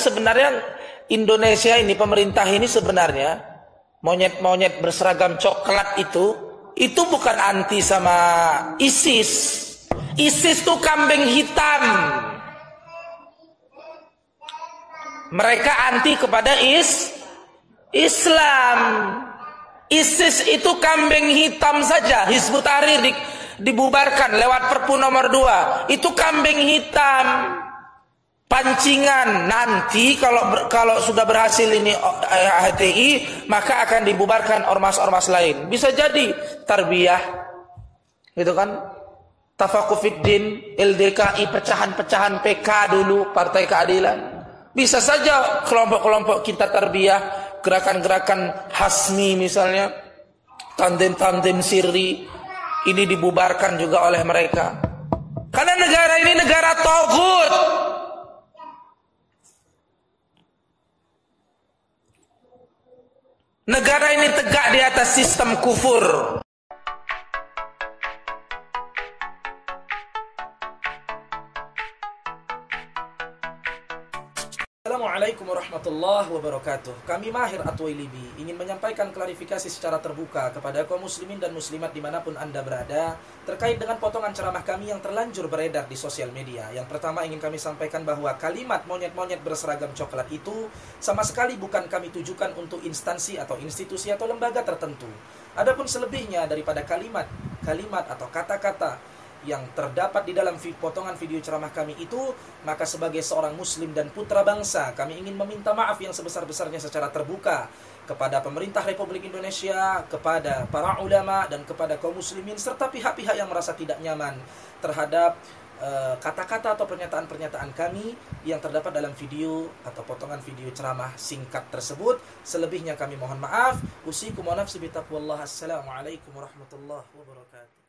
sebenarnya Indonesia ini, pemerintah ini sebenarnya monyet-monyet berseragam coklat itu bukan anti sama ISIS. ISIS itu kambing hitam. Mereka anti kepada Islam. ISIS itu kambing hitam saja. Hizbut Tahrir dibubarkan lewat Perpu nomor 2. Itu kambing hitam. Pancingan. Nanti kalau sudah berhasil ini HTI, maka akan dibubarkan ormas-ormas lain. Bisa jadi tarbiyah, gitu kan? Tafakufiddin, LDKI, pecahan-pecahan PK dulu, Partai Keadilan. Bisa saja kelompok-kelompok kita tarbiyah, gerakan-gerakan Hasmi misalnya, tandem-tandem sirri, ini dibubarkan juga oleh mereka. Karena negara ini negara taghut. Negara ini tegak di atas sistem kufur. Assalamualaikum warahmatullahi wabarakatuh. Kami Mahir At-Twailibi ingin menyampaikan klarifikasi secara terbuka kepada kaum muslimin dan muslimat dimanapun Anda berada terkait dengan potongan ceramah kami yang terlanjur beredar di sosial media. Yang pertama ingin kami sampaikan bahwa kalimat monyet-monyet berseragam coklat itu sama sekali bukan kami tujukan untuk instansi atau institusi atau lembaga tertentu. Adapun selebihnya daripada kalimat atau kata-kata yang terdapat di dalam potongan video ceramah kami itu, maka sebagai seorang muslim dan putra bangsa, kami ingin meminta maaf yang sebesar-besarnya secara terbuka kepada pemerintah Republik Indonesia, kepada para ulama, dan kepada kaum muslimin, serta pihak-pihak yang merasa tidak nyaman terhadap kata-kata atau pernyataan-pernyataan kami yang terdapat dalam video atau potongan video ceramah singkat tersebut. Selebihnya kami mohon maaf. Usikum wa nafsi bitaqwallah. Assalamualaikum warahmatullahi wabarakatuh.